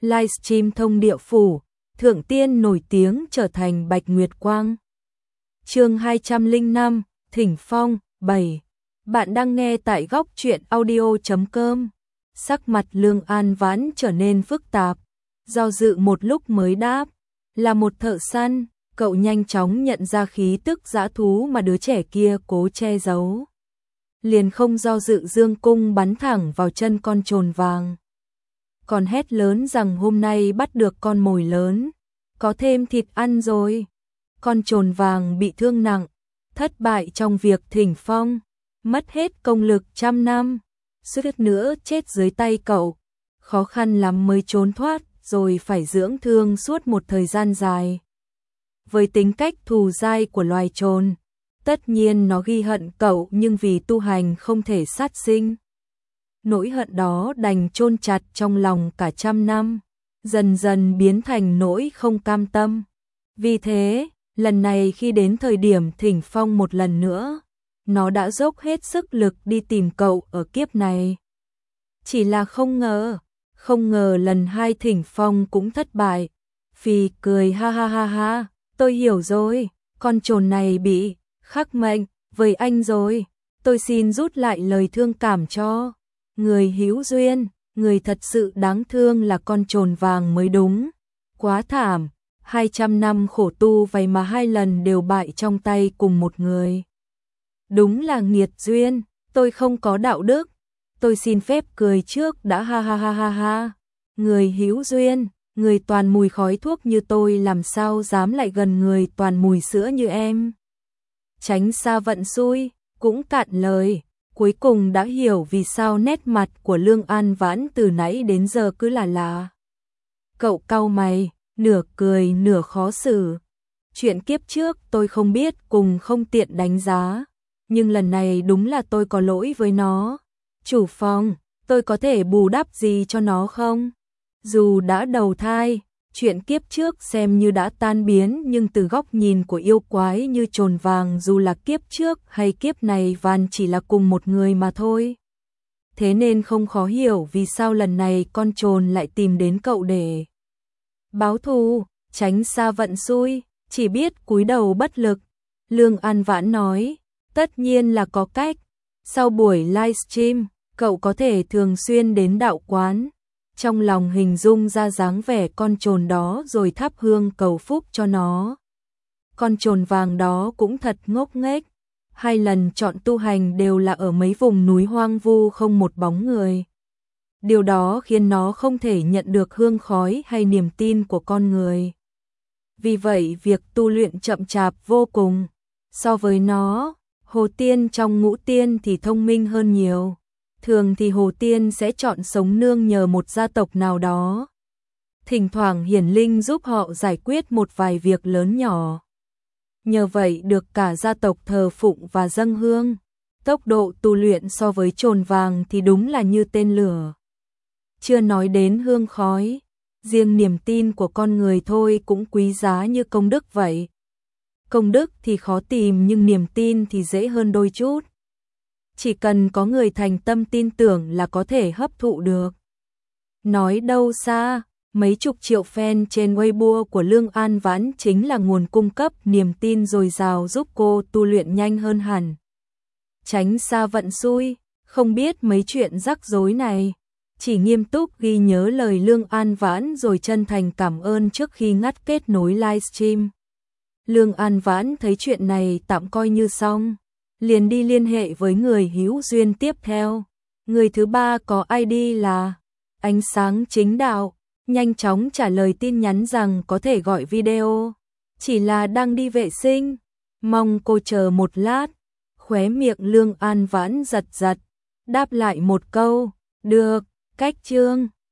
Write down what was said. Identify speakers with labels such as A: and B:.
A: livestream thông địa phủ, thượng tiên nổi tiếng trở thành Bạch Nguyệt Quang. Chương 205, Thỉnh Phong 7. Bạn đang nghe tại góc truyện audio.com. Sắc mặt Lương An Vãn trở nên phức tạp, do dự một lúc mới đáp, là một thợ săn. Cậu nhanh chóng nhận ra khí tức dã thú mà đứa trẻ kia cố che giấu. Liền không do dự dương cung bắn thẳng vào chân con trồn vàng. Còn hét lớn rằng hôm nay bắt được con mồi lớn, có thêm thịt ăn rồi. Con trồn vàng bị thương nặng, thất bại trong việc thỉnh phong, mất hết công lực 100 năm, suýt nữa chết dưới tay cậu. Khó khăn lắm mới trốn thoát, rồi phải dưỡng thương suốt một thời gian dài. Với tính cách thù dai của loài trồn, tất nhiên nó ghi hận cậu, nhưng vì tu hành không thể sát sinh. Nỗi hận đó đành chôn chặt trong lòng cả 100 năm, dần dần biến thành nỗi không cam tâm. Vì thế, lần này khi đến thời điểm thỉnh phong một lần nữa, nó đã dốc hết sức lực đi tìm cậu ở kiếp này. Chỉ là không ngờ lần 2 thỉnh phong cũng thất bại. Phì cười ha ha ha ha, tôi hiểu rồi, con trồn này bị khắc mệnh với anh rồi, tôi xin rút lại lời thương cảm cho người hữu duyên, người thật sự đáng thương là con trồn vàng mới đúng. Quá thảm, 200 năm khổ tu vậy mà 2 lần đều bại trong tay cùng một người. Đúng là nghiệt duyên, tôi không có đạo đức. Tôi xin phép cười trước đã, ha ha ha ha ha. Người hữu duyên, người toàn mùi khói thuốc như tôi làm sao dám lại gần người toàn mùi sữa như em. Tránh xa vận xui, cũng cạn lời. Cuối cùng đã hiểu vì sao nét mặt của Lương An Vãn từ nãy đến giờ cứ là. Cậu cau mày, nửa cười nửa khó xử. Chuyện kiếp trước tôi không biết, cùng không tiện đánh giá, nhưng lần này đúng là tôi có lỗi với nó. Chủ phòng, tôi có thể bù đắp gì cho nó không? Dù đã đầu thai, chuyện kiếp trước xem như đã tan biến, nhưng từ góc nhìn của yêu quái như trồn vàng, dù là kiếp trước hay kiếp này Van chỉ là cùng một người mà thôi. Thế nên không khó hiểu vì sao lần này con trồn lại tìm đến cậu để báo thù, tránh xa vận xui, chỉ biết cúi đầu bất lực. Lương An Vãn nói, tất nhiên là có cách. Sau buổi livestream, cậu có thể thường xuyên đến đạo quán, trong lòng hình dung ra dáng vẻ con trồn đó rồi thắp hương cầu phúc cho nó. Con trồn vàng đó cũng thật ngốc nghếch, 2 lần chọn tu hành đều là ở mấy vùng núi hoang vu không một bóng người. Điều đó khiến nó không thể nhận được hương khói hay niềm tin của con người. Vì vậy việc tu luyện chậm chạp vô cùng. So với nó, Hồ Tiên trong Ngũ Tiên thì thông minh hơn nhiều. Thường thì Hồ Tiên sẽ chọn sống nương nhờ một gia tộc nào đó. Thỉnh thoảng hiển linh giúp họ giải quyết một vài việc lớn nhỏ. Nhờ vậy được cả gia tộc thờ phụng và dâng hương. Tốc độ tu luyện so với trồn vàng thì đúng là như tên lửa. Chưa nói đến hương khói, riêng niềm tin của con người thôi cũng quý giá như công đức vậy. Công đức thì khó tìm nhưng niềm tin thì dễ hơn đôi chút. Chỉ cần có người thành tâm tin tưởng là có thể hấp thụ được. Nói đâu xa, mấy chục triệu fan trên Weibo của Lương An Vãn chính là nguồn cung cấp niềm tin dồi dào giúp cô tu luyện nhanh hơn hẳn. Tránh xa vận xui, không biết mấy chuyện rắc rối này. Chỉ nghiêm túc ghi nhớ lời Lương An Vãn rồi chân thành cảm ơn trước khi ngắt kết nối livestream. Lương An Vãn thấy chuyện này tạm coi như xong, liền đi liên hệ với người hữu duyên tiếp theo. Người thứ 3 có ID là Ánh Sáng Chính Đạo, nhanh chóng trả lời tin nhắn rằng có thể gọi video, chỉ là đang đi vệ sinh, mong cô chờ một lát. Khóe miệng Lương An Vãn giật giật, đáp lại một câu, được, cách chương.